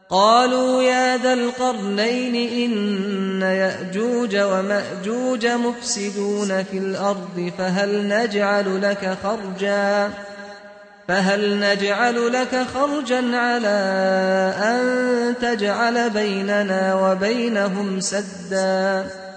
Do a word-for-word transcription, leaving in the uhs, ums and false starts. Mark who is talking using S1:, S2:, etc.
S1: قالوا يا ذا القرنين إن يأجوج ومأجوج مفسدون في الأرض فهل نجعل لك خرجا فهل نجعل لك خرجا على أن تجعل بيننا وبينهم سدا